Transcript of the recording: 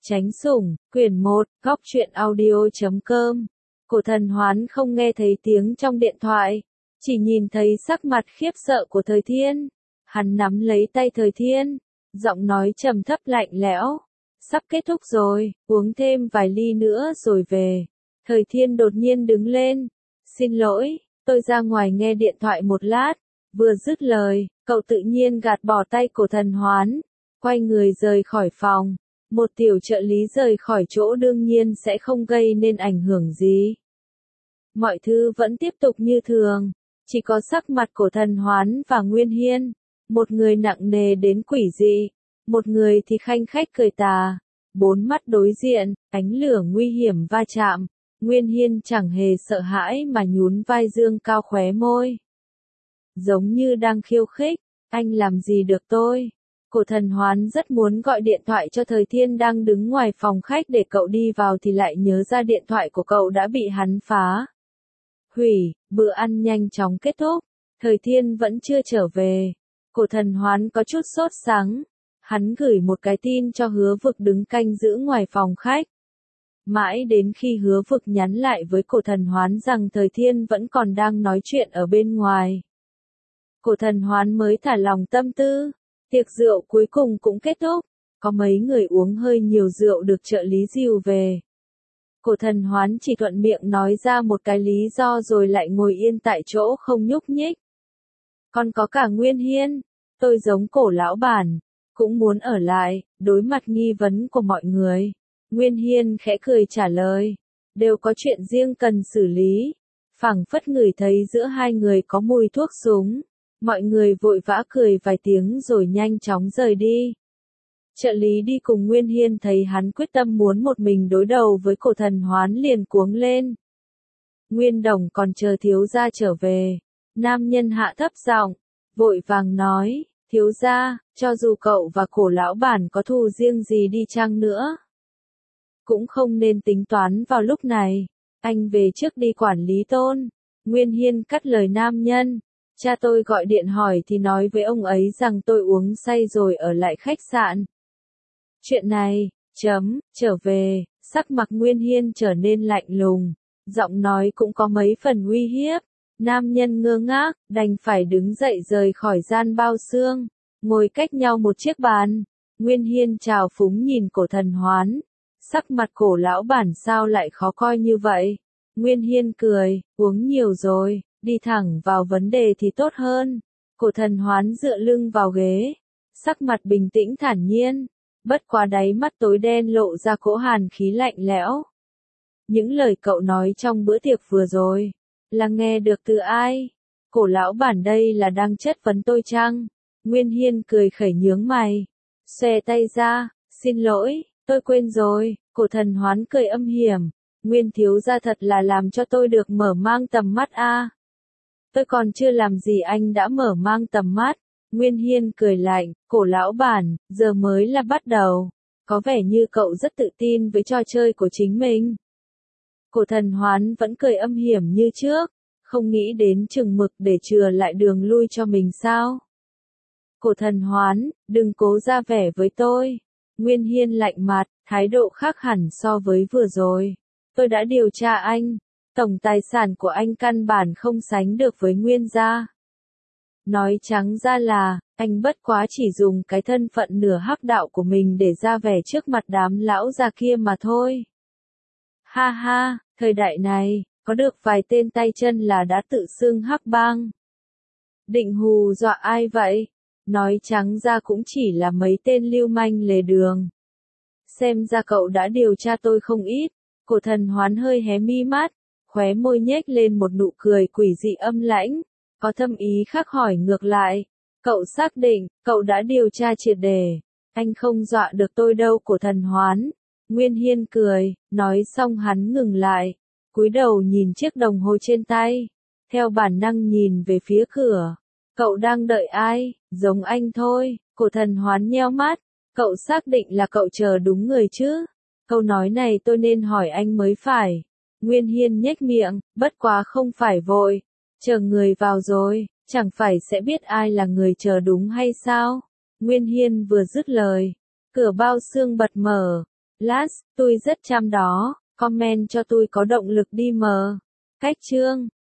Chánh sủng, quyển 1, góc truyện audio.com. Cổ thần Hoán không nghe thấy tiếng trong điện thoại, chỉ nhìn thấy sắc mặt khiếp sợ của Thời Thiên. Hắn nắm lấy tay Thời Thiên, giọng nói trầm thấp lạnh lẽo. Sắp kết thúc rồi, uống thêm vài ly nữa rồi về. Thời Thiên đột nhiên đứng lên. Xin lỗi, tôi ra ngoài nghe điện thoại một lát. Vừa dứt lời, cậu tự nhiên gạt bỏ tay Cổ thần Hoán, quay người rời khỏi phòng. Một tiểu trợ lý rời khỏi chỗ đương nhiên sẽ không gây nên ảnh hưởng gì. Mọi thứ vẫn tiếp tục như thường, chỉ có sắc mặt Cổ thần Hoán và Nguyên Hiên, một người nặng nề đến quỷ dị, một người thì khanh khách cười tà. Bốn mắt đối diện, ánh lửa nguy hiểm va chạm, Nguyên Hiên chẳng hề sợ hãi mà nhún vai dương cao khóe môi. Giống như đang khiêu khích, anh làm gì được tôi? Cổ thần Hoán rất muốn gọi điện thoại cho Thời Thiên đang đứng ngoài phòng khách để cậu đi vào thì lại nhớ ra điện thoại của cậu đã bị hắn phá hủy. Bữa ăn nhanh chóng kết thúc, Thời Thiên vẫn chưa trở về. Cổ thần Hoán có chút sốt sắng, hắn gửi một cái tin cho Hứa Vực đứng canh giữ ngoài phòng khách. Mãi đến khi Hứa Vực nhắn lại với Cổ thần Hoán rằng Thời Thiên vẫn còn đang nói chuyện ở bên ngoài, Cổ thần Hoán mới thả lòng tâm tư. Tiệc rượu cuối cùng cũng kết thúc, có mấy người uống hơi nhiều rượu được trợ lý dìu về. Cổ thần Hoán chỉ thuận miệng nói ra một cái lý do rồi lại ngồi yên tại chỗ không nhúc nhích. Còn có cả Nguyên Hiên, tôi giống Cổ lão bản, cũng muốn ở lại. Đối mặt nghi vấn của mọi người, Nguyên Hiên khẽ cười trả lời, đều có chuyện riêng cần xử lý. Phảng phất ngửi thấy giữa hai người có mùi thuốc súng. Mọi người vội vã cười vài tiếng rồi nhanh chóng rời đi. Trợ lý đi cùng Nguyên Hiên thấy hắn quyết tâm muốn một mình đối đầu với Cổ thần Hoán liền cuống lên. Nguyên Đồng còn chờ thiếu gia trở về. Nam nhân hạ thấp giọng, vội vàng nói, thiếu gia, cho dù cậu và Cổ lão bản có thù riêng gì đi chăng nữa, cũng không nên tính toán vào lúc này. Anh về trước đi quản lý Tôn. Nguyên Hiên cắt lời nam nhân. Cha tôi gọi điện hỏi thì nói với ông ấy rằng tôi uống say rồi ở lại khách sạn. Chuyện này, trở về, sắc mặt Nguyên Hiên trở nên lạnh lùng, giọng nói cũng có mấy phần uy hiếp. Nam nhân ngơ ngác, đành phải đứng dậy rời khỏi gian bao xương, ngồi cách nhau một chiếc bàn. Nguyên Hiên trào phúng nhìn Cổ thần Hoán, sắc mặt Cổ lão bản sao lại khó coi như vậy? Nguyên Hiên cười, uống nhiều rồi. Đi thẳng vào vấn đề thì tốt hơn. Cổ thần Hoán dựa lưng vào ghế, sắc mặt bình tĩnh thản nhiên, bất quá đáy mắt tối đen lộ ra cỗ hàn khí lạnh lẽo. Những lời cậu nói trong bữa tiệc vừa rồi, là nghe được từ ai? Cổ lão bản đây là đang chất vấn tôi chăng? Nguyên Hiên cười khẩy nhướng mày, xòe tay ra, xin lỗi, tôi quên rồi. Cổ thần Hoán cười âm hiểm, Nguyên thiếu gia thật là làm cho tôi được mở mang tầm mắt a. Tôi còn chưa làm gì anh đã mở mang tầm mắt. Nguyên Hiên cười lạnh, Cổ lão bản, giờ mới là bắt đầu. Có vẻ như cậu rất tự tin với trò chơi của chính mình. Cổ thần Hoán vẫn cười âm hiểm như trước, không nghĩ đến chừng mực để chừa lại đường lui cho mình sao. Cổ thần Hoán, đừng cố ra vẻ với tôi. Nguyên Hiên lạnh mặt, thái độ khác hẳn so với vừa rồi. Tôi đã điều tra anh. Tổng tài sản của anh căn bản không sánh được với Nguyên gia. Nói trắng ra là, anh bất quá chỉ dùng cái thân phận nửa hắc đạo của mình để ra vẻ trước mặt đám lão già kia mà thôi. Ha ha, thời đại này, có được vài tên tay chân là đã tự xưng hắc bang. Định hù dọa ai vậy? Nói trắng ra cũng chỉ là mấy tên lưu manh lề đường. Xem ra cậu đã điều tra tôi không ít. Cổ thần Hoán hơi hé mi mắt, khóe môi nhếch lên một nụ cười quỷ dị âm lãnh, có thâm ý khác hỏi ngược lại. Cậu xác định, cậu đã điều tra triệt để. Anh không dọa được tôi đâu. Cổ thần Hoán. Nguyên Hiên cười, nói xong hắn ngừng lại, cúi đầu nhìn chiếc đồng hồ trên tay, theo bản năng nhìn về phía cửa. Cậu đang đợi ai? Giống anh thôi. Cổ thần Hoán nheo mắt, cậu xác định là cậu chờ đúng người chứ? Câu nói này tôi nên hỏi anh mới phải. Nguyên Hiên nhếch miệng, bất quá không phải vội. Chờ người vào rồi, chẳng phải sẽ biết ai là người chờ đúng hay sao? Nguyên Hiên vừa dứt lời, cửa bao xương bật mở. Last, tôi rất chăm đó, comment cho tôi có động lực đi mờ. Cách chương